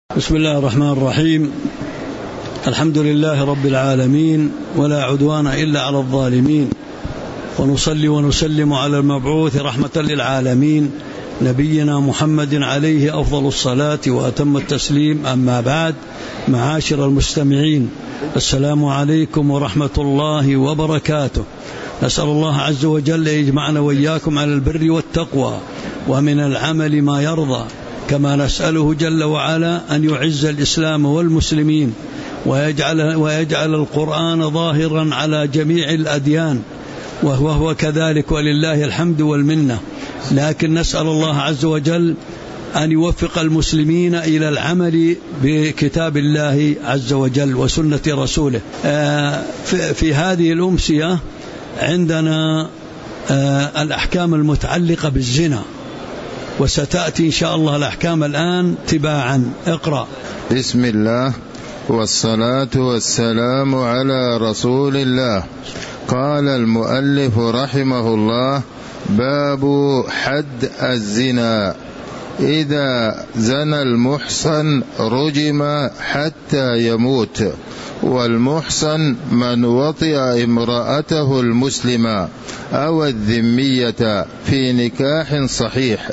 بسم الله الرحمن الرحيم. الحمد لله رب العالمين، ولا عدوان إلا على الظالمين، ونصلي ونسلم على المبعوث رحمة للعالمين نبينا محمد عليه أفضل الصلاة وأتم التسليم. أما بعد، معاشر المستمعين، السلام عليكم ورحمة الله وبركاته. نسأل الله عز وجل يجمعنا وإياكم على البر والتقوى ومن العمل ما يرضى، كما نسأله جل وعلا أن يعز الإسلام والمسلمين ويجعل القرآن ظاهرا على جميع الأديان، وهو كذلك ولله الحمد والمنة. لكن نسأل الله عز وجل أن يوفق المسلمين إلى العمل بكتاب الله عز وجل وسنة رسوله. في هذه الأمسية عندنا الأحكام المتعلقة بالزنا، وستأتي إن شاء الله الأحكام الآن تباعا. اقرأ. بسم الله والصلاة والسلام على رسول الله. قال المؤلف رحمه الله: باب حد الزنا. إذا زنى المحصن رجم حتى يموت، والمحصن من وطئ امرأته المسلمة أو الذمية في نكاح صحيح،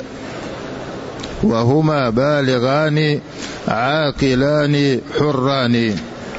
وهما بالغان عاقلان حران.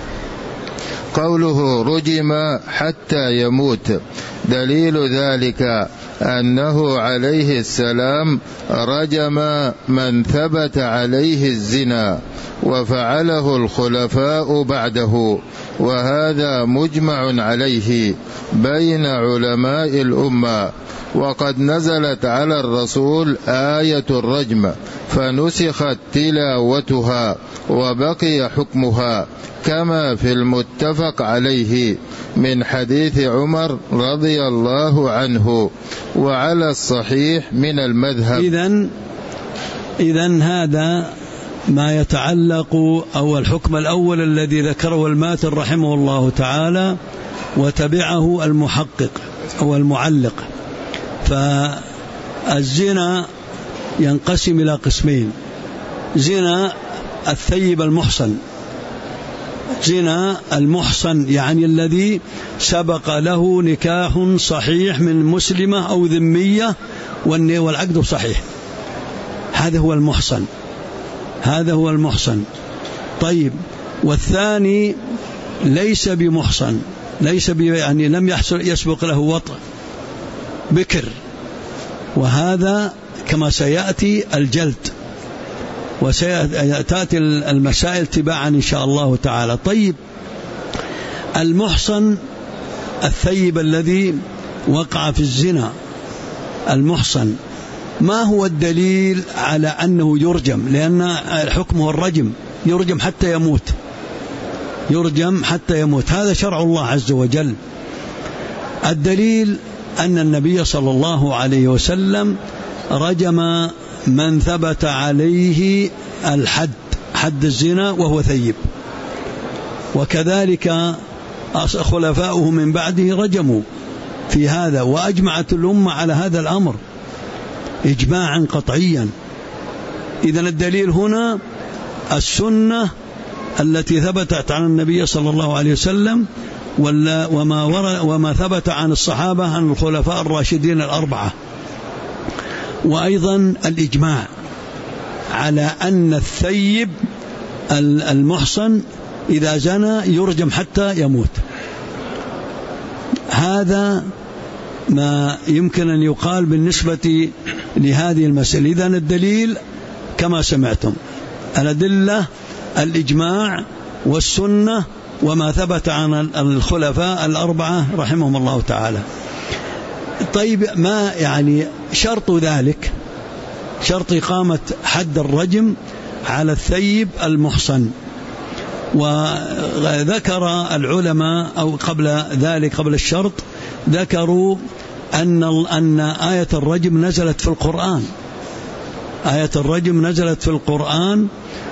قوله رجم حتى يموت دليل ذلك أنه عليه السلام رجم من ثبت عليه الزنا، وفعله الخلفاء بعده، وهذا مجمع عليه بين علماء الأمة. وقد نزلت على الرسول آية الرجم فنسخت تلاوتها وبقي حكمها، كما في المتفق عليه من حديث عمر رضي الله عنه، وعلى الصحيح من المذهب. إذن هذا ما يتعلق أو الحكم الأول الذي ذكره الماتن رحمه الله تعالى، وتبعه المحقق أو المعلق. فالزنا ينقسم إلى قسمين: زنا الثيب المحصن. زنا المحصن يعني الذي سبق له نكاح صحيح من مسلمة أو ذمية والعقد صحيح، هذا هو المحصن، هذا هو المحصن. طيب، والثاني ليس بمحصن، يعني لم يسبق له وطء، بكر، وهذا كما سيأتي الجلد، وسيأتي المسائل تباعا إن شاء الله تعالى. طيب، المحصن الثيب الذي وقع في الزنا، المحصن، ما هو الدليل على أنه يرجم؟ لأن حكمه الرجم، يرجم حتى يموت، يرجم حتى يموت، هذا شرع الله عز وجل. الدليل أن النبي صلى الله عليه وسلم رجم من ثبت عليه الحد، حد الزنا، وهو ثيب، وكذلك خلفاؤه من بعده رجموا في هذا، وأجمعت الأمة على هذا الأمر إجماعا قطعيا. إذن الدليل هنا السنة التي ثبتت عن النبي صلى الله عليه وسلم، وما ثبت عن الصحابة عن الخلفاء الراشدين الأربعة، وأيضا الإجماع على أن الثيب المحصن إذا زنى يرجم حتى يموت. هذا ما يمكن أن يقال بالنسبة لهذه المسألة. إذن الدليل كما سمعتم، الأدلة الإجماع والسنة وما ثبت عن الخلفاء الأربعة رحمهم الله تعالى. طيب، ما يعني شرط ذلك؟ شرط إقامة حد الرجم على الثيب المحصن. وذكر العلماء أو قبل ذلك، قبل الشرط، ذكروا أن آية الرجم نزلت في القرآن، آية الرجم نزلت في القرآن،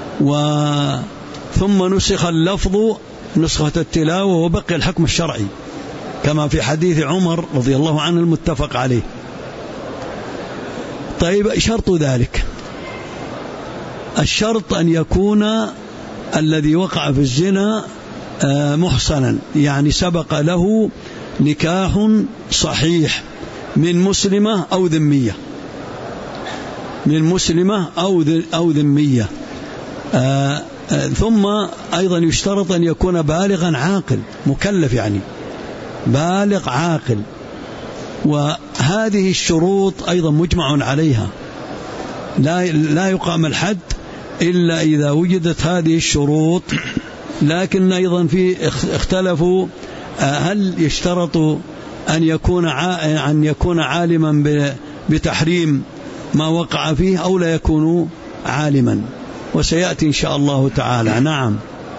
ثم نسخ اللفظ نسخة التلاوة وبقي الحكم الشرعي، كما في حديث عمر رضي الله عنه المتفق عليه. طيب، شرط ذلك الشرط أن يكون الذي وقع في الزنا محصنا، يعني سبق له نكاح صحيح من مسلمة أو ذمية، من مسلمة أو ذمية. ثم أيضا يشترط أن يكون بالغا عاقل مكلف، يعني بالغ عاقل. وهذه الشروط أيضا مجمع عليها، لا يقام الحد إلا إذا وجدت هذه الشروط. لكن أيضا اختلفوا هل يشترط أن يكون عالما بتحريم ما وقع فيه أو لا يكون عالما، وسيأتي إن شاء الله تعالى. نعم.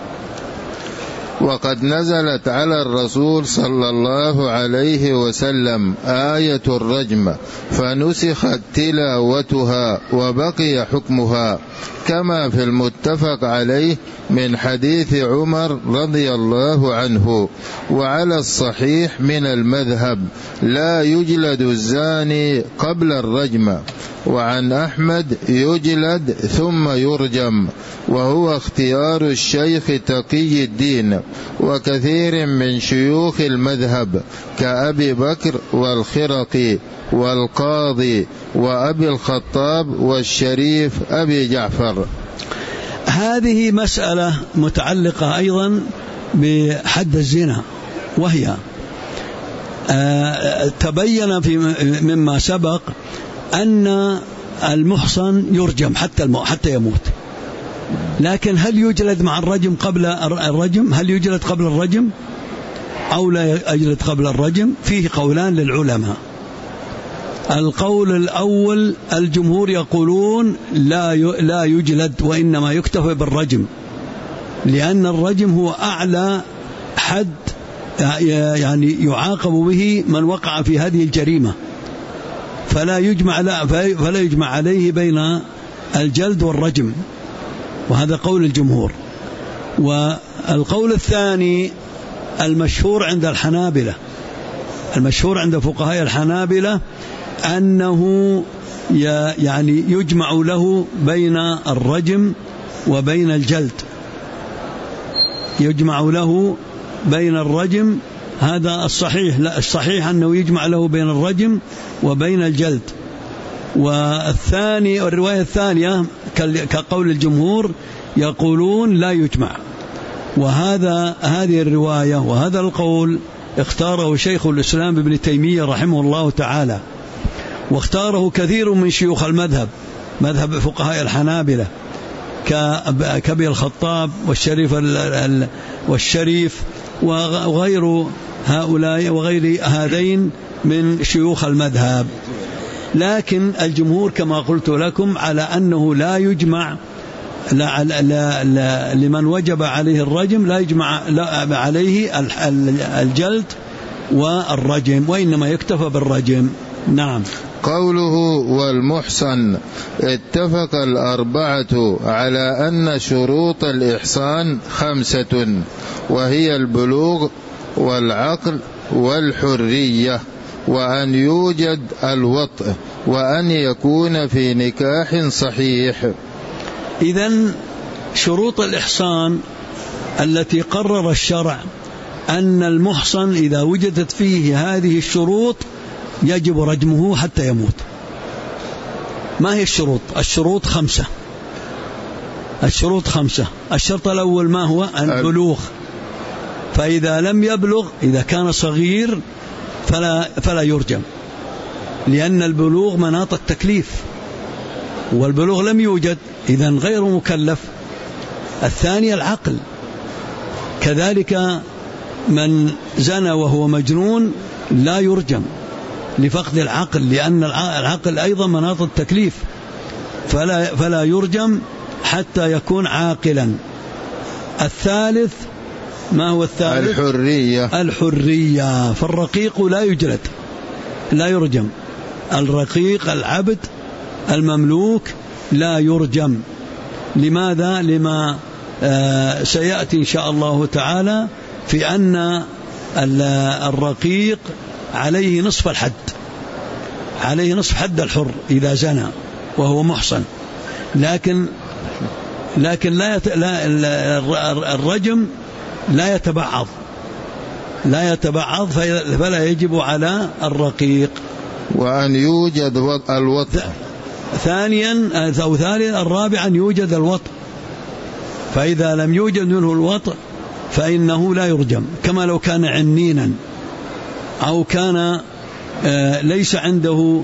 وقد نزلت على الرسول صلى الله عليه وسلم آية الرجم فنسخت تلاوتها وبقي حكمها، كما في المتفق عليه من حديث عمر رضي الله عنه. وعلى الصحيح من المذهب لا يجلد الزاني قبل الرجم، وعن أحمد يجلد ثم يرجم، وهو اختيار الشيخ تقي الدين وكثير من شيوخ المذهب كأبي بكر والخرقي والقاضي وأبي الخطاب والشريف أبي جعفر. هذه مسألة متعلقة أيضا بحد الزنا، وهي تبين مما سبق أن المحصن يرجم حتى يموت. لكن هل يجلد مع الرجم قبل الرجم؟ هل يجلد قبل الرجم أو لا يجلد قبل الرجم؟ فيه قولان للعلماء. القول الأول الجمهور يقولون لا يجلد، وإنما يكتفى بالرجم، لأن الرجم هو أعلى حد يعني يعاقب به من وقع في هذه الجريمة، فلا يجمع عليه بين الجلد والرجم، وهذا قول الجمهور. والقول الثاني المشهور عند الحنابلة، المشهور عند فقهاء الحنابلة أنه يعني يجمع له بين الرجم وبين الجلد، يجمع له بين الرجم، هذا الصحيح. لا، الصحيح أنه يجمع له بين الرجم وبين الجلد. والرواية الثانية كقول الجمهور يقولون لا يجمع. هذه الرواية وهذا القول اختاره شيخ الإسلام ابن تيمية رحمه الله تعالى، واختاره كثير من شيوخ المذهب، مذهب فقهاء الحنابلة كأبي الخطاب والشريف وغير هؤلاء وغير هذين من شيوخ المذهب. لكن الجمهور كما قلت لكم على أنه لا يجمع لمن وجب عليه الرجم، لا يجمع عليه الجلد والرجم، وإنما يكتفى بالرجم. نعم. قوله والمحصن اتفق الأربعة على أن شروط الإحصان 5، وهي البلوغ والعقل والحرية، وأن يوجد الوطء، وأن يكون في نكاح صحيح. إذن شروط الإحصان التي قرر الشرع أن المحصن إذا وجدت فيه هذه الشروط يجب رجمه حتى يموت. ما هي الشروط؟ الشروط 5. الشروط 5. الشرط الأول ما هو؟ البلوغ، فإذا لم يبلغ، إذا كان صغير فلا يرجم، لأن البلوغ مناط التكليف، والبلوغ لم يوجد، إذن غير مكلف. الثاني العقل، كذلك من زنى وهو مجنون لا يرجم لفقد العقل، لأن العقل أيضا مناط التكليف، فلا يرجم حتى يكون عاقلا. الثالث ما هو الثالث؟ الحرية. فالرقيق لا يجلد، لا يرجم. الرقيق العبد المملوك لا يرجم. لماذا؟ لما سيأتي إن شاء الله تعالى في أن الرقيق عليه نصف الحد، عليه نصف حد الحر إذا زنى وهو محصن. لكن لكن الرجم لا يتبعض فلا يجب على الرقيق. وأن يوجد الوطء. ثانيا الرابع أن يوجد الوطء، فإذا لم يوجد منه الوطء فإنه لا يرجم، كما لو كان عنينا أو كان ليس عنده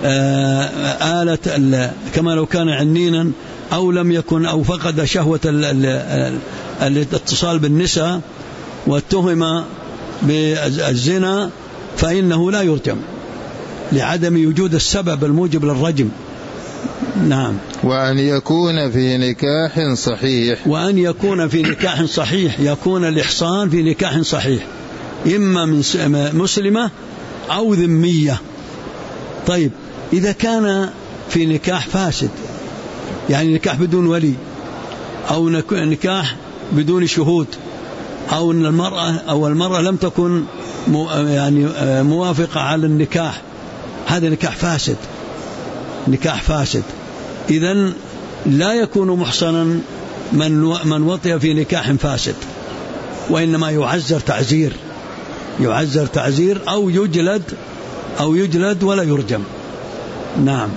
آلة، كما لو كان عنينا أو لم يكن أو فقد شهوة الاتصال بالنساء واتهم بالزنا فإنه لا يرجم لعدم وجود السبب الموجب للرجم. نعم. وأن يكون في نكاح صحيح، يكون الإحصان في نكاح صحيح، إما من مسلمة أو ذمية. طيب إذا كان في نكاح فاسد، يعني نكاح بدون ولي أو نكاح بدون شهود، أو أن المرأة لم تكن موافقة على النكاح، هذا نكاح فاسد. إذن لا يكون محصنا من وطئ في نكاح فاسد، وإنما يعزر تعزير أو يجلد ولا يرجم. نعم.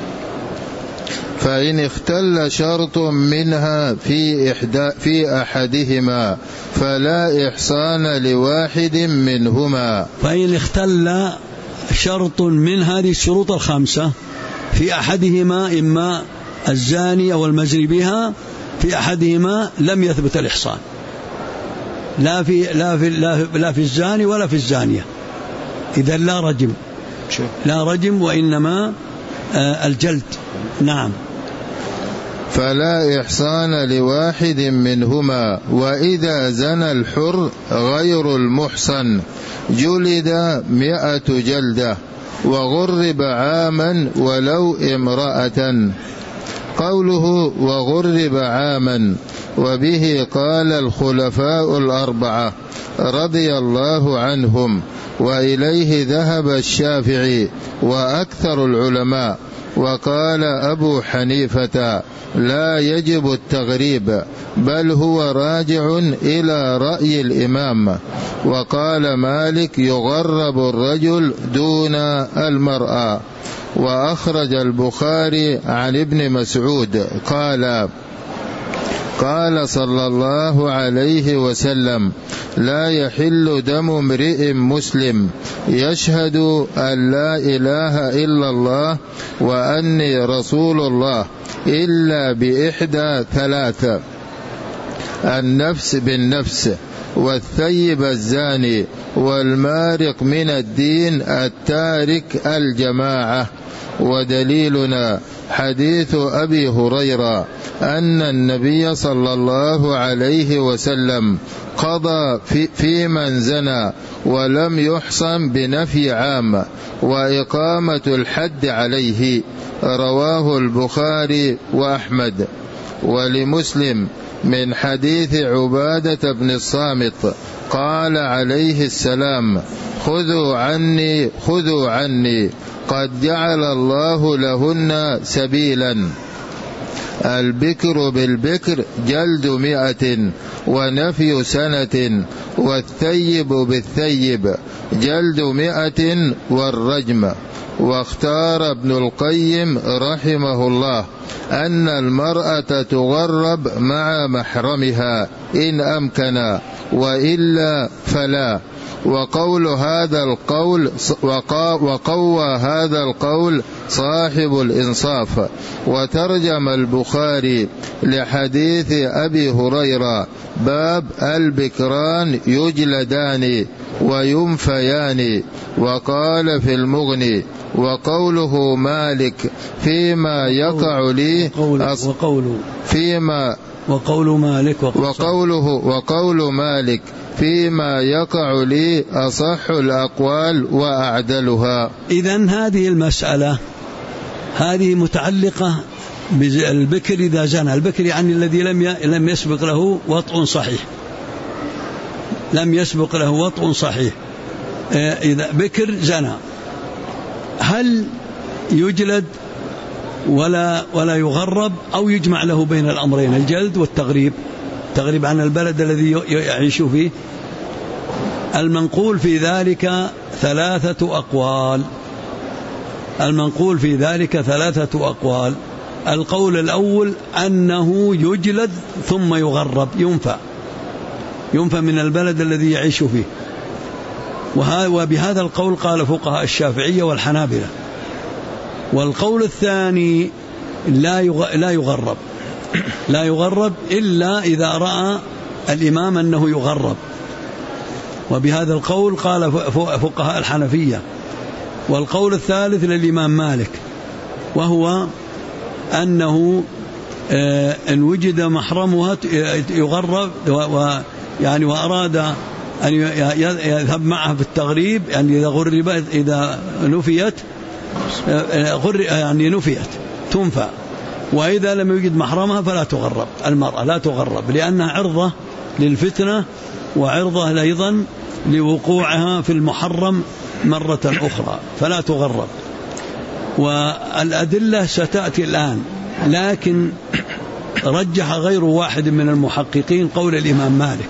فإن اختل شرط منها في أحدهما فلا إحصان لواحد منهما. فإن اختل شرط من هذه الشروط الخمسة في أحدهما، إما الزاني أو المزني بها، في أحدهما لم يثبت الإحصان، لا في الزاني ولا في الزانية، إذا لا رجم وإنما الجلد. نعم. فلا إحصان لواحد منهما. وإذا زنى الحر غير المحصن جلد 100 جلدة وغرب عاما ولو امرأة. قوله وغرب عاما، وبه قال الخلفاء الأربعة رضي الله عنهم، وإليه ذهب الشافعي وأكثر العلماء. وقال أبو حنيفة لا يجب التغريب، بل هو راجع إلى رأي الإمام. وقال مالك يغرب الرجل دون المرأة. وأخرج البخاري عن ابن مسعود قال صلى الله عليه وسلم لا يحل دم امرئ مسلم يشهد أن لا إله إلا الله وأني رسول الله إلا بإحدى 3: النفس بالنفس، والثيب الزاني، والمارق من الدين التارك الجماعة. ودليلنا حديث أبي هريرة أن النبي صلى الله عليه وسلم قضى في من زنى ولم يحصن بنفي عام وإقامة الحد عليه. رواه البخاري وأحمد. ولمسلم من حديث عبادة بن الصامت قال عليه السلام خذوا عني قد جعل الله لهن سبيلا. البكر بالبكر جلد 100 ونفي سنة، والثيب بالثيب جلد 100 والرجم. واختار ابن القيم رحمه الله أن المرأة تغرب مع محرمها إن أمكن، وإلا فلا. وقوى هذا القول صاحب الإنصاف. وترجم البخاري لحديث أبي هريرة باب البكران يجلدان وينفيان. وقال في المغني وقوله مالك فيما يقع لي وقول مالك فيما يقع لي أصح الأقوال وأعدلها. إذن هذه المسألة هذه متعلقة بالبكر إذا زنى. البكر يعني الذي لم يسبق له وطء صحيح. إذا بكر زنى هل يجلد ولا يغرب، أو يجمع له بين الأمرين، الجلد والتغريب، تغريب عن البلد الذي يعيش فيه. المنقول في ذلك 3 أقوال. المنقول في ذلك 3 أقوال. القول الأول أنه يجلد ثم يغرب، ينفى من البلد الذي يعيش فيه، وبهذا القول قال فقهاء الشافعية والحنابلة. والقول الثاني لا يغرب إلا إذا رأى الإمام أنه يغرب، وبهذا القول قال فقهاء الحنفية. والقول الثالث للإمام مالك، وهو أنه إن وجد محرمها يغرب، وأراد أن يذهب معه في التغريب، يعني إذا غربت، إذا نفيت نفيت تنفى. وإذا لم يوجد محرمها فلا تغرب، المرأة لا تغرب، لأنها عرضة للفتنة، وعرضة أيضا لوقوعها في المحرم مرة أخرى، فلا تغرب. والأدلة ستأتي الآن، لكن رجح غير واحد من المحققين قول الإمام مالك،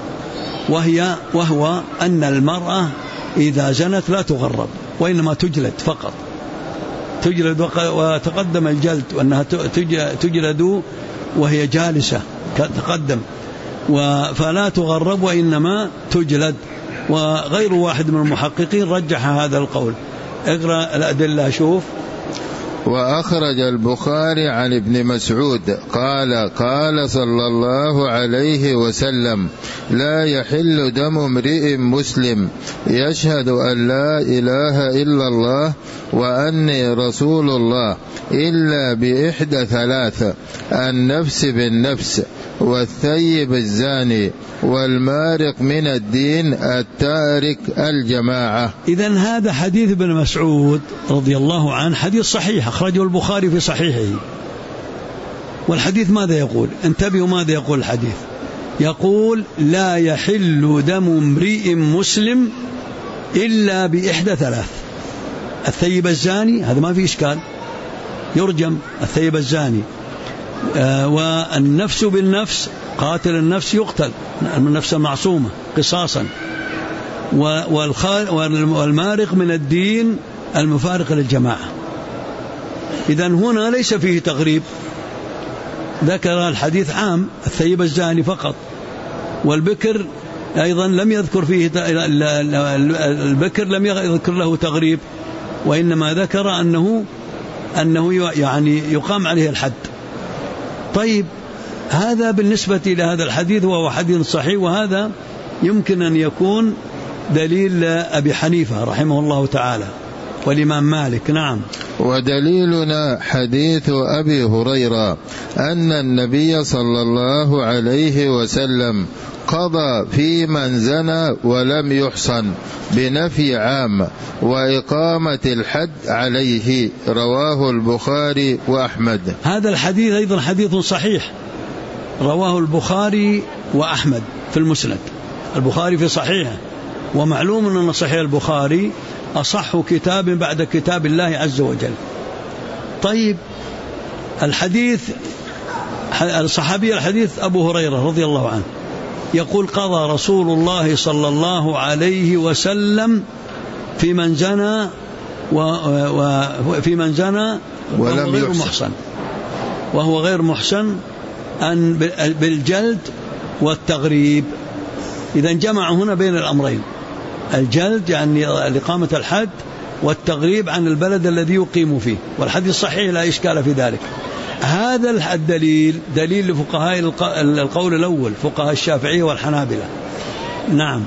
وهو أن المرأة إذا زنت لا تغرب، وإنما تجلد فقط، تجلد. وتقدم الجلد وأنها تجلد وهي جالسة، تقدم، فلا تغرب وإنما تجلد. وغير واحد من المحققين رجح هذا القول. اقرأ الأدلة شوف. وأخرج البخاري عن ابن مسعود قال صلى الله عليه وسلم: لا يحل دم امرئ مسلم يشهد أن لا إله إلا الله وأني رسول الله إلا بإحدى 3: النفس بالنفس، والثيب الزاني، والمارق من الدين، التارك الجماعة. إذن هذا حديث ابن مسعود رضي الله عنه حديث صحيح، أخرجه البخاري في صحيحه. والحديث ماذا يقول؟ انتبهوا ماذا يقول الحديث. يقول: لا يحل دم امرئ مسلم إلا بإحدى 3: الثيب الزاني، هذا ما في إشكال، يرجم الثيب الزاني. والنفس بالنفس، قاتل النفس يقتل، النفس المعصومة قصاصا. والمارق من الدين، المفارق للجماعة. إذن هنا ليس فيه تغريب، ذكر الحديث عام الثيب الزاني فقط. والبكر أيضا لم يذكر فيه، البكر لم يذكر له تغريب، وإنما ذكر أنه يعني يقام عليه الحد. طيب، هذا بالنسبة إلى هذا الحديث، وهو حديث صحيح، وهذا يمكن أن يكون دليل أبي حنيفة رحمه الله تعالى والإمام مالك. نعم. ودليلنا حديث أبي هريرة أن النبي صلى الله عليه وسلم قضى في من زنى ولم يحصن بنفي عام وإقامة الحد عليه، رواه البخاري وأحمد. هذا الحديث أيضا حديث صحيح، رواه البخاري وأحمد في المسند، البخاري في صحيحه. ومعلوم أن صحيح البخاري أصح كتاب بعد كتاب الله عز وجل. طيب، الحديث الصحابي الحديث أبو هريرة رضي الله عنه يقول: قضى رسول الله صلى الله عليه وسلم في من زنى وفي من زنى وهو غير محسن أن بالجلد والتغريب. إذن جمع هنا بين الأمرين، الجلد يعني لإقامة الحد، والتغريب عن البلد الذي يقيم فيه. والحديث صحيح لا إشكال في ذلك. هذا الدليل دليل لفقهاء القول الأول، فقهاء الشافعية والحنابلة. نعم.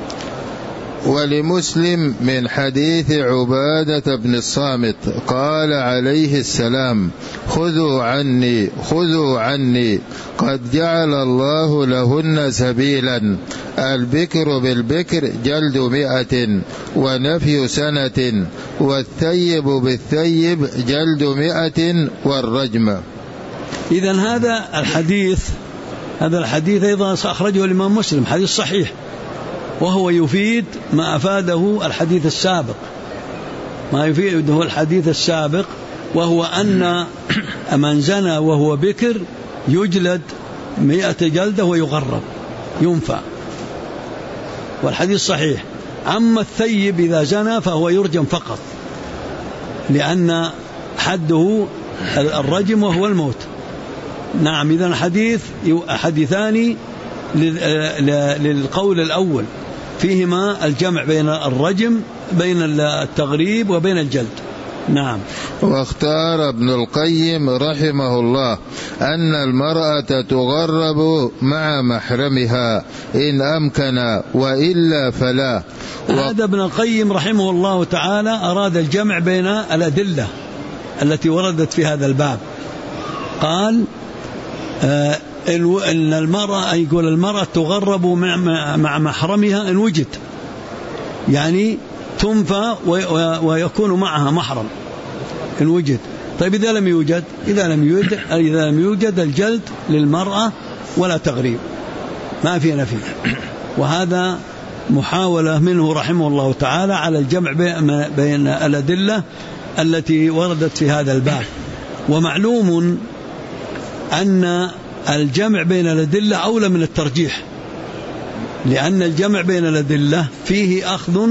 ولمسلم من حديث عبادة بن الصامت قال عليه السلام: خذوا عني قد جعل الله لهن سبيلا، البكر بالبكر جلد 100 ونفي سنة، والثيب بالثيب جلد 100 والرجم. إذن هذا الحديث أيضا أخرجه الإمام مسلم، حديث صحيح، وهو يفيد ما أفاده الحديث السابق، ما يفيده الحديث السابق وهو أن من زنى وهو بكر يجلد 100 جلدة ويغرب ينفع، والحديث صحيح. أما الثيب إذا زنى فهو يرجم فقط، لأن حده الرجم وهو الموت. نعم، إذن حديثان للقول الأول فيهما الجمع بين الرجم، بين التغريب وبين الجلد. نعم. واختار ابن القيم رحمه الله أن المرأة تغرب مع محرمها إن أمكن، وإلا فلا. هذا ابن القيم رحمه الله تعالى أراد الجمع بين الأدلة التي وردت في هذا الباب. قال إن المرأة، يقول المرأة تغرب مع محرمها إن وجد، يعني تنفى ويكون معها محرم إن وجد. طيب إذا لم يوجد الجلد للمرأة ولا تغريب، ما في نفي. وهذا محاولة منه رحمه الله تعالى على الجمع بين الأدلة التي وردت في هذا الباب. ومعلوم أن الجمع بين الأدلة أولى من الترجيح، لأن الجمع بين الأدلة فيه أخذ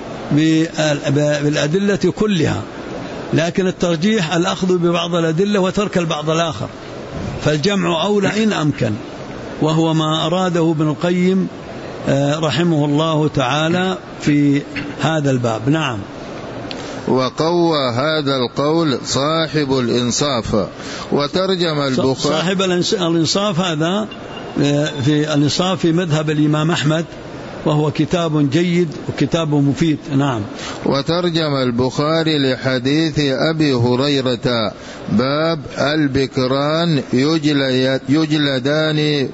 بالأدلة كلها، لكن الترجيح الأخذ ببعض الأدلة وترك البعض الآخر، فالجمع أولى إن أمكن، وهو ما أراده ابن القيم رحمه الله تعالى في هذا الباب. نعم. وقوى هذا القول صاحب الإنصاف، وترجم البخاري. صاحب الإنصاف هذا في الإنصاف في مذهب الإمام أحمد، وهو كتاب جيد وكتاب مفيد. نعم. وترجم البخاري لحديث أبي هريرة باب البكران يجلدان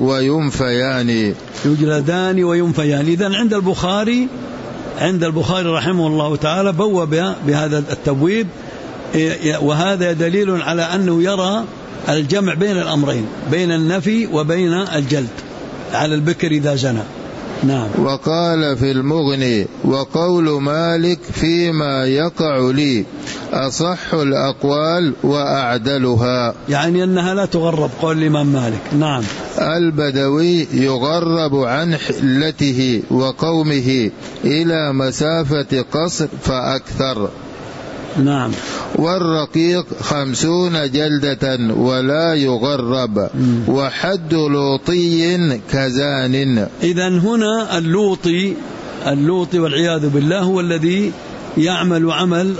وينفيان. إذن عند البخاري رحمه الله تعالى بوب بهذا التبويب، وهذا دليل على أنه يرى الجمع بين الأمرين، بين النفي وبين الجلد على البكر إذا زنى. نعم. وقال في المغني: وقول مالك فيما يقع لي أصح الأقوال وأعدلها، يعني أنها لا تغرب، قول الإمام مالك. نعم. البدوي يغرب عن حلته وقومه إلى مسافة قصر فأكثر. نعم. والرقيق 50 جلدة ولا يغرب، وحد لوطي كزان. إذن هنا اللوطي والعياذ بالله هو الذي يعمل عمل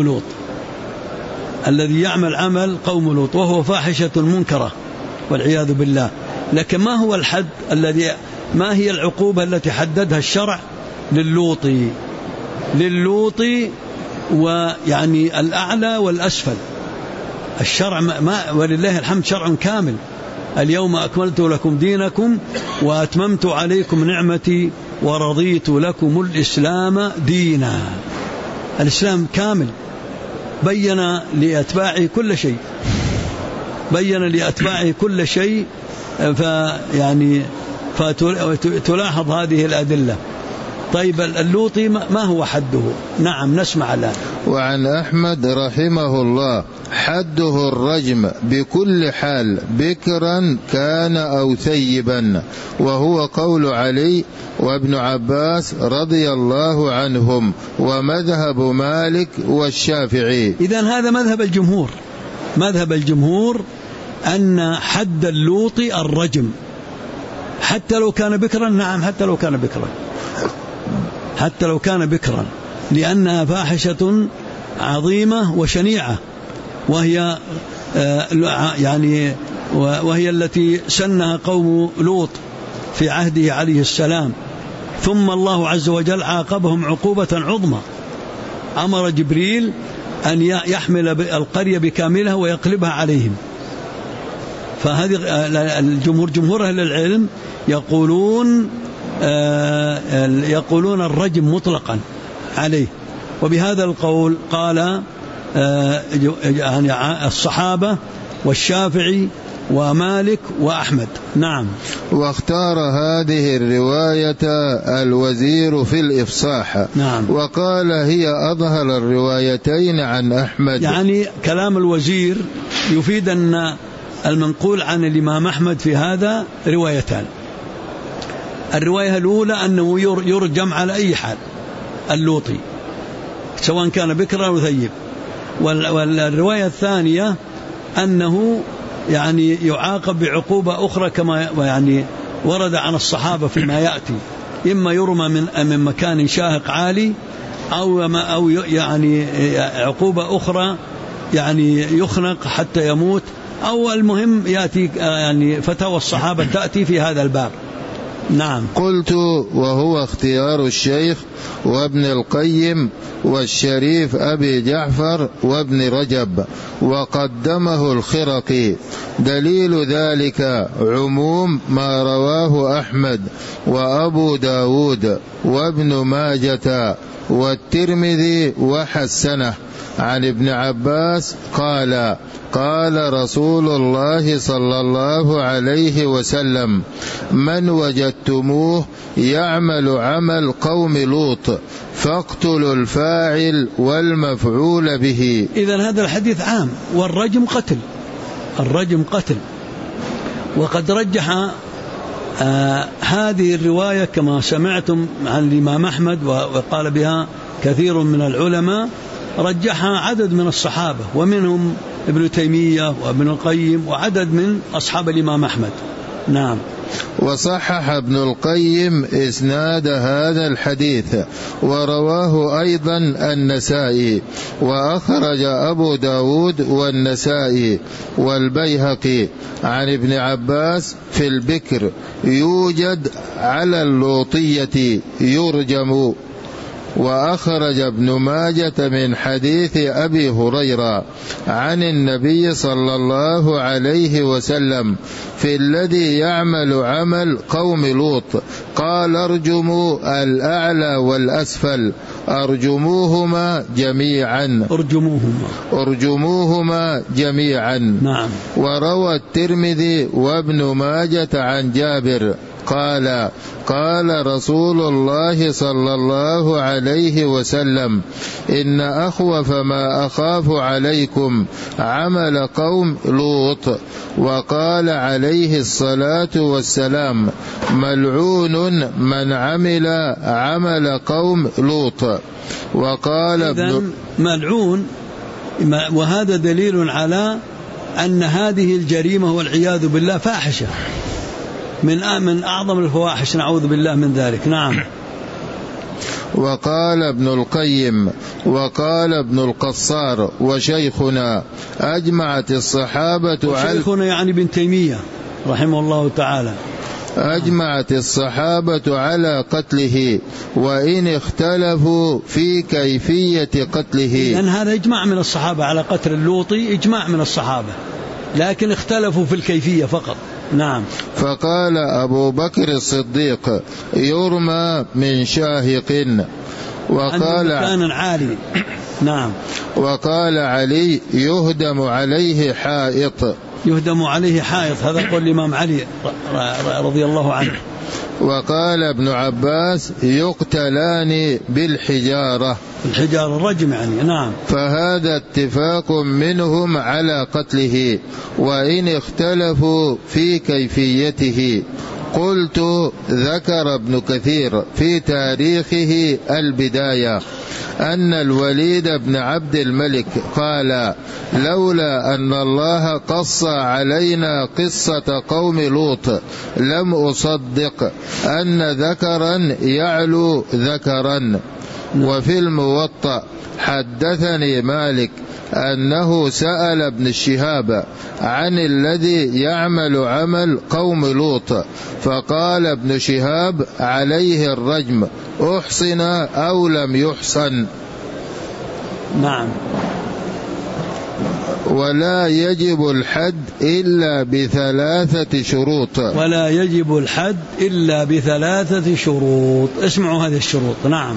قوم لوط، وهو فاحشة منكرة والعياذ بالله. لكن ما هو الحد ما هي العقوبة التي حددها الشرع للوطي ويعني الأعلى والأسفل؟ الشرع ولله الحمد شرع كامل. اليوم أكملت لكم دينكم وأتممت عليكم نعمتي ورضيت لكم الإسلام دينا. الإسلام كامل، بين لأتباعه كل شيء، فتلاحظ هذه الأدلة. طيب اللوطي ما هو حده؟ نعم، نسمع الآن. وعن أحمد رحمه الله: حده الرجم بكل حال، بكرا كان أو ثيبا، وهو قول علي وابن عباس رضي الله عنهم، ومذهب مالك والشافعي. إذن هذا مذهب الجمهور أن حد اللوطي الرجم حتى لو كان بكرا. نعم، حتى لو كان بكرا، لأنها فاحشة عظيمة وشنيعة، وهي التي سنها قوم لوط في عهده عليه السلام. ثم الله عز وجل عاقبهم عقوبة عظمى، أمر جبريل أن يحمل القرية بكاملها ويقلبها عليهم. فهذه جمهور أهل العلم يقولون الرجم مطلقا عليه. وبهذا القول قال يعني الصحابة والشافعي ومالك وأحمد. نعم. واختار هذه الرواية الوزير في الإفصاح. نعم. وقال هي أظهر الروايتين عن أحمد. يعني كلام الوزير يفيد أن المنقول عن الإمام أحمد في هذا روايتان. الرواية الأولى أنه يرجم على أي حال اللوطي سواء كان بكرا أو ثيب، والرواية الثانية أنه يعني يعاقب بعقوبة أخرى كما يعني ورد عن الصحابة فيما يأتي، إما يرمى من مكان شاهق عالي أو يعني عقوبة أخرى يعني يخنق حتى يموت، أو المهم يأتي يعني فتاوى الصحابة تأتي في هذا الباب. نعم. قلت وهو اختيار الشيخ وابن القيم والشريف أبي جعفر وابن رجب، وقدمه الخرقي. دليل ذلك عموم ما رواه أحمد وأبو داود وابن ماجة والترمذي وحسنه عن ابن عباس قال قال رسول الله صلى الله عليه وسلم من وجدتموه يعمل عمل قوم لوط فاقتلوا الفاعل والمفعول به. إذن هذا الحديث عام، والرجم قتل، الرجم قتل. وقد رجح هذه الرواية كما سمعتم عن الإمام أحمد وقال بها كثير من العلماء، رجحها عدد من الصحابة ومنهم ابن تيمية وابن القيم وعدد من أصحاب الإمام أحمد. نعم. وصحح ابن القيم إسناد هذا الحديث ورواه أيضا النسائي، وأخرج أبو داود والنسائي والبيهقي عن ابن عباس في البكر يوجد على اللوطية يرجم. وأخرج ابن ماجة من حديث أبي هريرة عن النبي صلى الله عليه وسلم في الذي يعمل عمل قوم لوط قال ارجموا الأعلى والأسفل أرجموهما جميعا. نعم. وروى الترمذي وابن ماجة عن جابر قال قال رسول الله صلى الله عليه وسلم إن أخوف ما أخاف عليكم عمل قوم لوط. وقال عليه الصلاة والسلام ملعون من عمل عمل قوم لوط. وقال ابن ملعون، وهذا دليل على أن هذه الجريمة والعياذ بالله فاحشة من أعظم الفواحش، نعوذ بالله من ذلك. نعم. وقال ابن القيم وقال ابن القصار وشيخنا أجمعت الصحابة وشيخنا يعني ابن تيمية رحمه الله تعالى أجمعت الصحابة على قتله وإن اختلفوا في كيفية قتله. لأن هذا إجماع من الصحابة على قتل اللوطي، إجماع من الصحابة، لكن اختلفوا في الكيفية فقط. نعم. فقال أبو بكر الصديق يرمى من شاهق، وقال مكان عالي. نعم. وقال علي يهدم عليه حائط. يهدم عليه حائط، هذا قول الإمام علي رضي الله عنه. وقال ابن عباس يقتلان بالحجارة. الحجارة الرجم يعني. نعم. فهذا اتفاق منهم على قتله وإن اختلفوا في كيفيته. قلت ذكر ابن كثير في تاريخه البداية أن الوليد بن عبد الملك قال لولا أن الله قص علينا قصة قوم لوط لم أصدق أن ذكرا يعلو ذكرا. وفي الموطأ حدثني مالك أنه سأل ابن الشهاب عن الذي يعمل عمل قوم لوط فقال ابن شهاب عليه الرجم أحصن أو لم يحصن. نعم. ولا يجب الحد إلا بثلاثة شروط. ولا يجب الحد إلا بثلاثة شروط. اسمعوا هذه الشروط. نعم.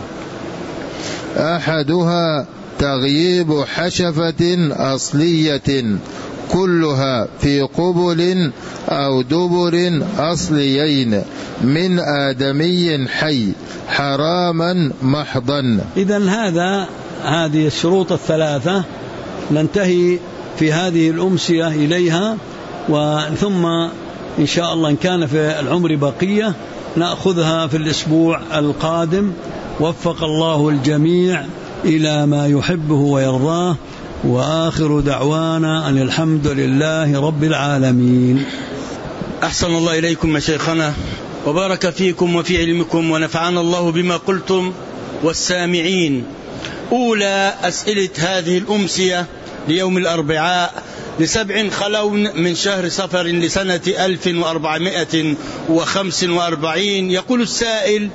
أحدها تغييب حشفة أصلية كلها في قبل أو دبر أصليين من آدمي حي حراما محضا. إذن هذه الشروط الثلاثة ننتهي في هذه الأمسية إليها، وثم إن شاء الله إن كان في العمر بقية نأخذها في الأسبوع القادم. وفق الله الجميع إلى ما يحبه ويرضاه، وآخر دعوانا أن الحمد لله رب العالمين. أحسن الله إليكم مشايخنا وبارك فيكم وفي علمكم، ونفعنا الله بما قلتم والسامعين. أولى أسئلة هذه الأمسية ليوم الأربعاء ل7 خلون من شهر صفر لسنة 1445. يقول السائل: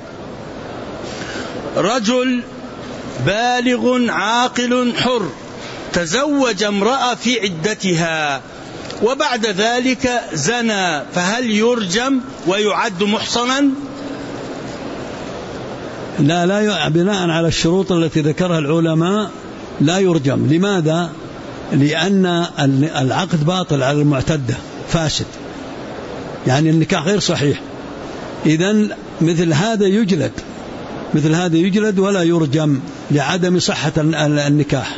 رجل بالغ عاقل حر تزوج امرأة في عدتها وبعد ذلك زنى، فهل يرجم ويعد محصنا؟ لا، بناء على الشروط التي ذكرها العلماء لا يرجم. لماذا؟ لأن العقد باطل على المعتدة، فاسد، يعني النكاح غير صحيح. إذن مثل هذا يجلد ولا يرجم لعدم صحة النكاح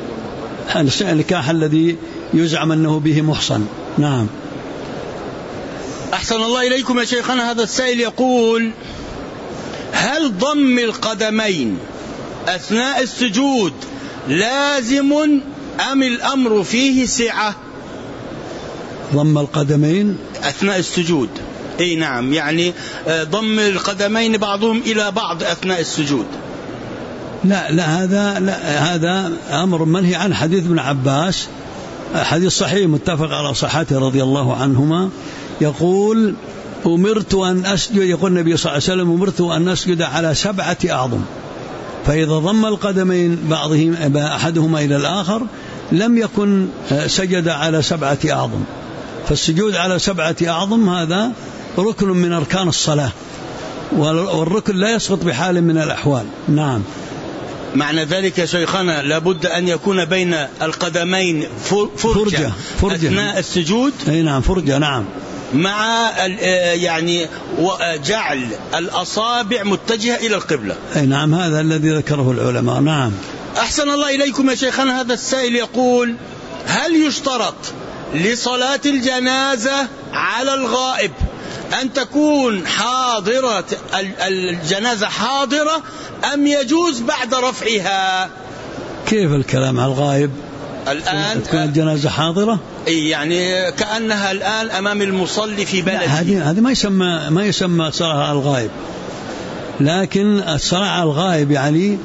الذي يزعم أنه به محصن. نعم. أحسن الله إليكم يا شيخنا. هذا السائل يقول: هل ضم القدمين أثناء السجود لازم أم الأمر فيه سعة؟ ضم القدمين أثناء السجود، أي نعم، يعني ضم القدمين بعضهم إلى بعض أثناء السجود. لا هذا أمر منهي عن. حديث ابن عباس حديث صحيح متفق على صحته رضي الله عنهما، يقول: أمرت أن أسجد، يقول النبي صلى الله عليه وسلم: أمرت أن أسجد على 7 أعظم، فإذا ضم القدمين أحدهما إلى الآخر لم يكن سجد على 7 أعظم. فالسجود على 7 أعظم هذا ركن من أركان الصلاة، والركن لا يسقط بحال من الأحوال. نعم. معنى ذلك يا شيخنا لابد أن يكون بين القدمين فرجة أثناء السجود. أي نعم، فرجة. نعم. مع يعني جعل الأصابع متجهة إلى القبلة. أي نعم، هذا الذي ذكره العلماء. نعم. أحسن الله إليكم يا شيخنا. هذا السائل يقول: هل يشترط لصلاة الجنازة على الغائب أن تكون حاضرة الجنازة حاضرة أم يجوز بعد رفعها؟ كيف الكلام على الغائب؟ الآن تكون الجنازة حاضرة، يعني كأنها الآن أمام المصلي في بلده. هذه ما يسمى صلاة على الغائب. لكن الصلاة على الغائب يعني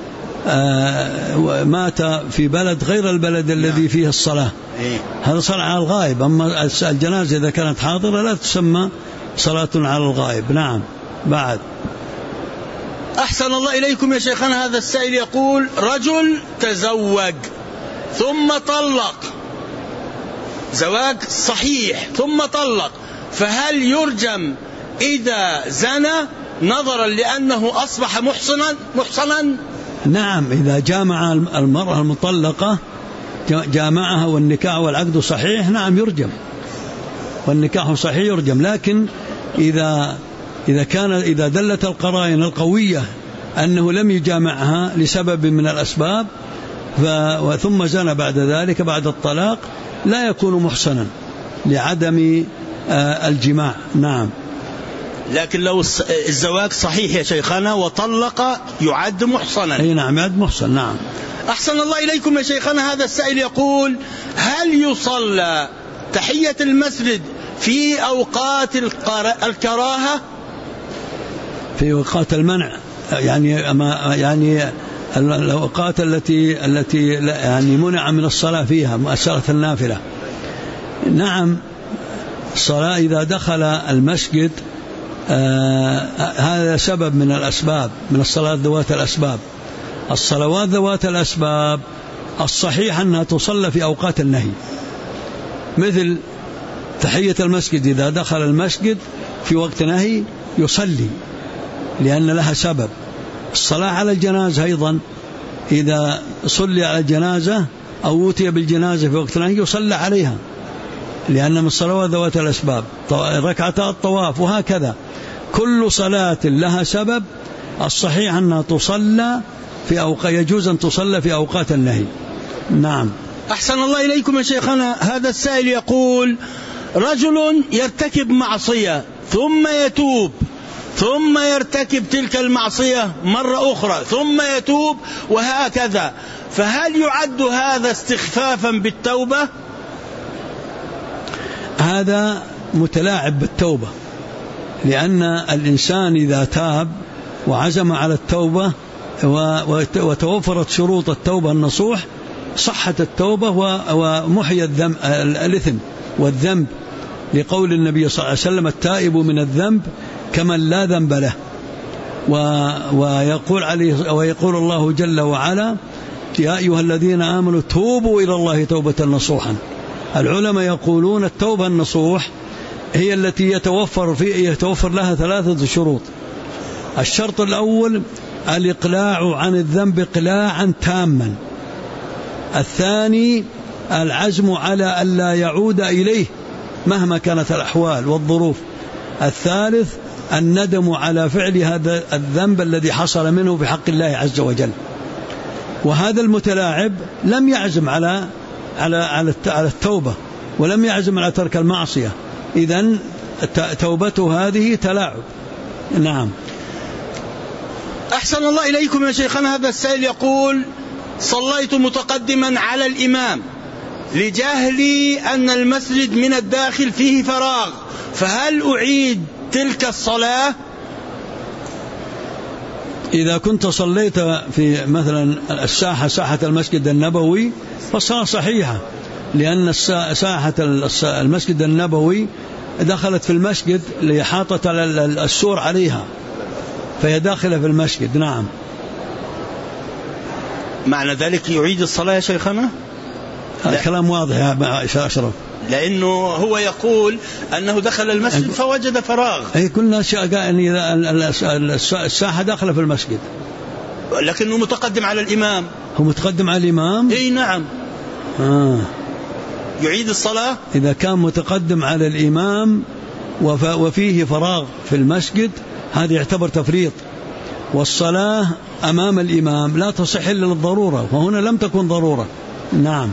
مات في بلد غير البلد الذي فيه الصلاة، هذا صلاة على الغائب. أما الجنازة إذا كانت حاضرة لا تسمى صلاة على الغائب. نعم. بعد. أحسن الله إليكم يا شيخنا. هذا السائل يقول: رجل تزوج ثم طلق، زواج صحيح ثم طلق، فهل يرجم إذا زنى نظرا لأنه أصبح محصنا؟ نعم، إذا جامع المرأة المطلقة جامعها والنكاح والعقد صحيح، نعم يرجم، والنكاح صحيح يرجم. لكن إذا دلت القرائن القوية أنه لم يجامعها لسبب من الأسباب ثم زنى بعد ذلك بعد الطلاق لا يكون محصنا لعدم الجماع. نعم. لكن لو الزواج صحيح يا شيخنا وطلق يعد محصنا. أي نعم، يعد محصن. نعم. أحسن الله إليكم يا شيخنا. هذا السائل يقول: هل يصلى تحية المسجد في أوقات الكراهة؟ في أوقات المنع، يعني الأوقات التي يعني منع من الصلاة فيها، مؤثرة النافلة. نعم، الصلاة إذا دخل المسجد هذا سبب من الأسباب، من الصلاة ذوات الأسباب. الصلوات ذوات الأسباب الصحيح أنها تصلى في أوقات النهي، مثل تحية المسجد. إذا دخل المسجد في وقت نهي يصلي لأن لها سبب. الصلاة على الجنازة أيضا، إذا صلي على الجنازة أو أوتي بالجنازة في وقت نهي يصلى عليها لأن من الصلوات ذوات الأسباب ركعتا الطواف، وهكذا كل صلاة لها سبب. الصحيح أنها تصلى في أوقات، يجوز أن تصلى في أوقات النهي. نعم. أحسن الله إليكم يا شيخنا. هذا السائل يقول: رجل يرتكب معصية ثم يتوب، ثم يرتكب تلك المعصية مرة أخرى ثم يتوب، وهكذا، فهل يعد هذا استخفافا بالتوبة؟ هذا متلاعب بالتوبة، لأن الإنسان إذا تاب وعزم على التوبة وتوفرت شروط التوبة النصوح صحت التوبة ومحي الإثم والذنب، لقول النبي صلى الله عليه وسلم: التائب من الذنب كمن لا ذنب له. ويقول الله جل وعلا: يا أيها الذين آمنوا توبوا إلى الله توبة نصوحا. العلماء يقولون التوبة النصوح هي التي يتوفر لها 3 شروط. الشرط الأول الإقلاع عن الذنب إقلاعا تاما. الثاني العزم على ألا يعود إليه مهما كانت الأحوال والظروف. الثالث الندم على فعل هذا الذنب الذي حصل منه في حق الله عز وجل. وهذا المتلاعب لم يعزم على التوبة ولم يعزم على ترك المعصية، إذن توبته هذه تلاعب. نعم. أحسن الله إليكم يا شيخنا. هذا السائل يقول: صليت متقدما على الإمام لجهلي أن المسجد من الداخل فيه فراغ، فهل أعيد تلك الصلاة؟ إذا كنت صليت في مثلا ساحة المسجد النبوي فالصلاة صحيحة، لأن ساحة المسجد النبوي دخلت في المسجد لإحاطة السور عليها، فهي داخلة في المسجد. نعم. معنى ذلك يعيد الصلاة يا شيخنا؟ الكلام واضح يا أشرف، لأنه هو يقول أنه دخل المسجد فوجد فراغ. أي كلنا يعني الساحة داخلة في المسجد، لكنه متقدم على الإمام. هو متقدم على الإمام؟ أي نعم. يعيد الصلاة إذا كان متقدم على الإمام وفيه فراغ في المسجد، هذا يعتبر تفريط، والصلاة أمام الإمام لا تصح إلا للضرورة، وهنا لم تكن ضرورة. نعم.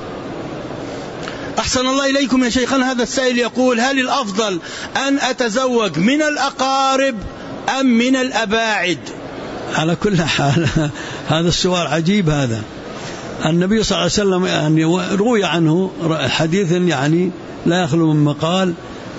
أحسن الله إليكم يا شيخنا. هذا السائل يقول: هل الأفضل أن أتزوج من الأقارب أم من الأباعد؟ على كل حال هذا السؤال عجيب. هذا النبي صلى الله عليه وسلم يعني روي عنه حديث يعني لا يخلو من مقال: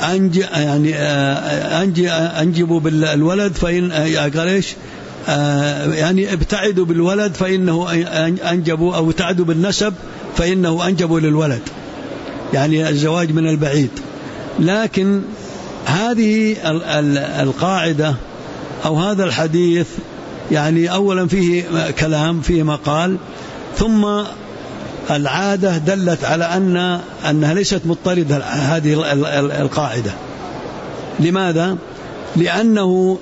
أنجبوا بالولد فإن قال إيش يعني ابتعدوا بالولد فإنه أنجبوا، أو ابتعدوا بالنسب فإنه أنجبوا للولد، يعني الزواج من البعيد. لكن هذه القاعدة أو هذا الحديث يعني أولا فيه كلام، فيه مقال، ثم العادة دلت على أنها ليست مضطردة هذه القاعدة. لماذا؟ لأنه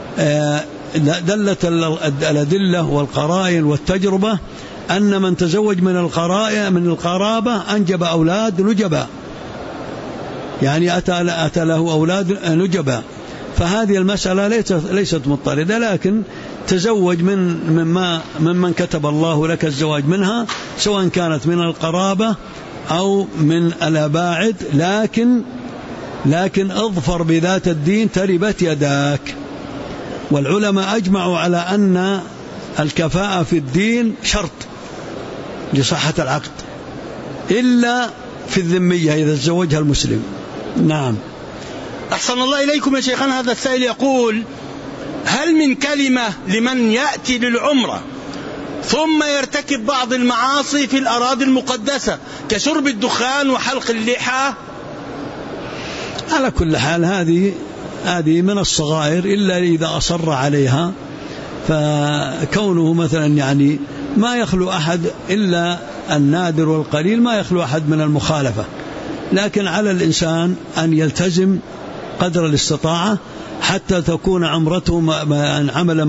دلت الأدلة والقرائن والتجربة أن من تزوج من القرابة أنجب أولاد نجبا، يعني أتى له أولاد نجبا. فهذه المسألة ليست مضطردة، لكن تزوج ممن كتب الله لك الزواج منها، سواء كانت من القرابة أو من الأباعد، لكن اظفر بذات الدين تربت يداك. والعلماء أجمعوا على أن الكفاءة في الدين شرط لصحة العقد، إلا في الذمية إذا تزوجها المسلم. نعم. أحسن الله إليكم يا شيخنا. هذا السائل يقول: هل من كلمة لمن يأتي للعمرة ثم يرتكب بعض المعاصي في الأراضي المقدسة كشرب الدخان وحلق اللحى؟ على كل حال هذه من الصغائر إلا إذا أصر عليها، فكونه مثلا يعني ما يخلو أحد إلا النادر والقليل، ما يخلو أحد من المخالفة. لكن على الإنسان أن يلتزم قدر الاستطاعة حتى تكون عمرته عملا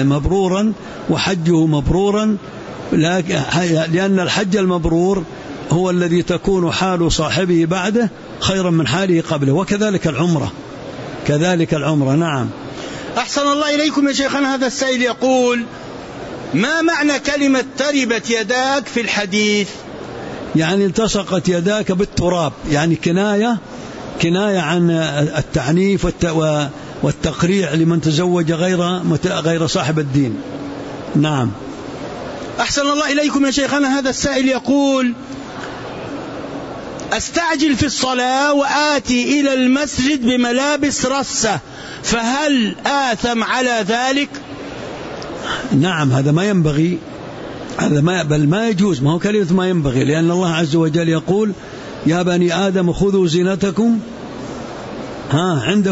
مبرورا وحجه مبرورا، لأن الحج المبرور هو الذي تكون حال صاحبه بعده خيرا من حاله قبله، وكذلك العمرة، كذلك العمرة. نعم. أحسن الله إليكم يا شيخنا. هذا السائل يقول: ما معنى كلمة تربت يداك في الحديث؟ يعني التصقت يداك بالتراب، يعني كناية عن التعنيف والتقريع لمن تزوج غير صاحب الدين. نعم. أحسن الله إليكم يا شيخنا. هذا السائل يقول: أستعجل في الصلاة وآتي إلى المسجد بملابس رصة، فهل آثم على ذلك؟ نعم، هذا ما ينبغي، بل ما يجوز، ما هو كلمة ما ينبغي، لأن الله عز وجل يقول: يا بني آدم خذوا زينتكم عند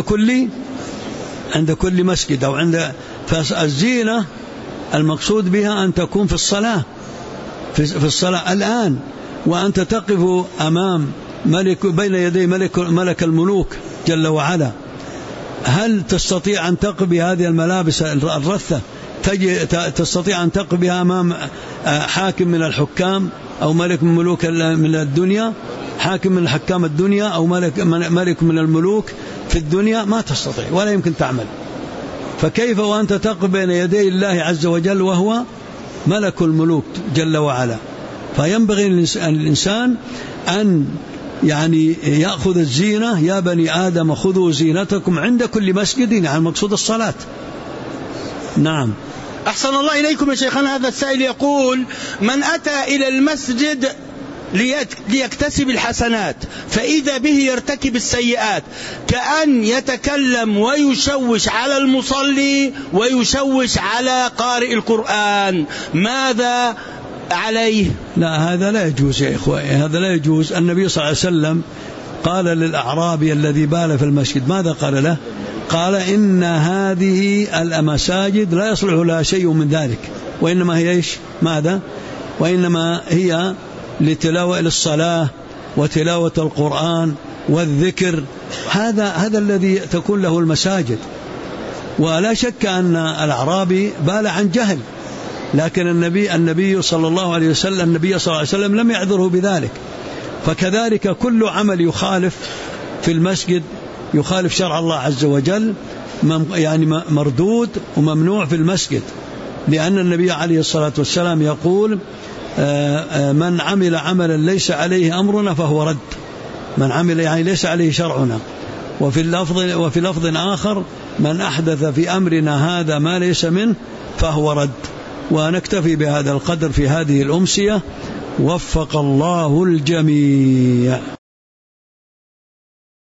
كل مسجد أو عند. فالزينة المقصود بها أن تكون في الصلاة، في الصلاة الآن، وأنت تقف أمام بين يدي ملك الملوك جل وعلا، هل تستطيع أن تقف بهذه الملابس الرثة؟ تستطيع أن تقف بها أمام حاكم من الحكام أو ملك من ملوك من الدنيا، حاكم من حكام الدنيا أو ملك من الملوك في الدنيا؟ ما تستطيع ولا يمكن تعمل. فكيف وأنت تقف بين يدي الله عز وجل وهو ملك الملوك جل وعلا؟ فينبغي الإنسان أن يعني يأخذ الزينة. يا بني آدم خذوا زينتكم عند كل مسجد، يعني المقصود الصلاة. نعم. أحسن الله إليكم يا شيخنا. هذا السائل يقول: من أتى إلى المسجد ليكتسب الحسنات فإذا به يرتكب السيئات، كأن يتكلم ويشوش على المصلي ويشوش على قارئ القرآن، ماذا عليه؟ لا، هذا لا يجوز يا إخوة، هذا لا يجوز. النبي صلى الله عليه وسلم قال للأعرابي الذي بال في المسجد، ماذا قال له؟ قال: إن هذه المساجد لا يصلح لها شيء من ذلك، وإنما هي إيش؟ ماذا؟ وإنما هي للصلاة وتلاوة القرآن والذكر، هذا الذي تكون له المساجد. ولا شك أن الأعرابي بال عن جهل، لكن النبي صلى الله عليه وسلم لم يعذره بذلك. فكذلك كل عمل يخالف في المسجد، يخالف شرع الله عز وجل، يعني مردود وممنوع في المسجد، لأن النبي عليه الصلاة والسلام يقول: من عمل عملا ليس عليه أمرنا فهو رد. من عمل يعني ليس عليه شرعنا. وفي لفظ آخر: من أحدث في أمرنا هذا ما ليس منه فهو رد. ونكتفي بهذا القدر في هذه الأمسية، وفق الله الجميع.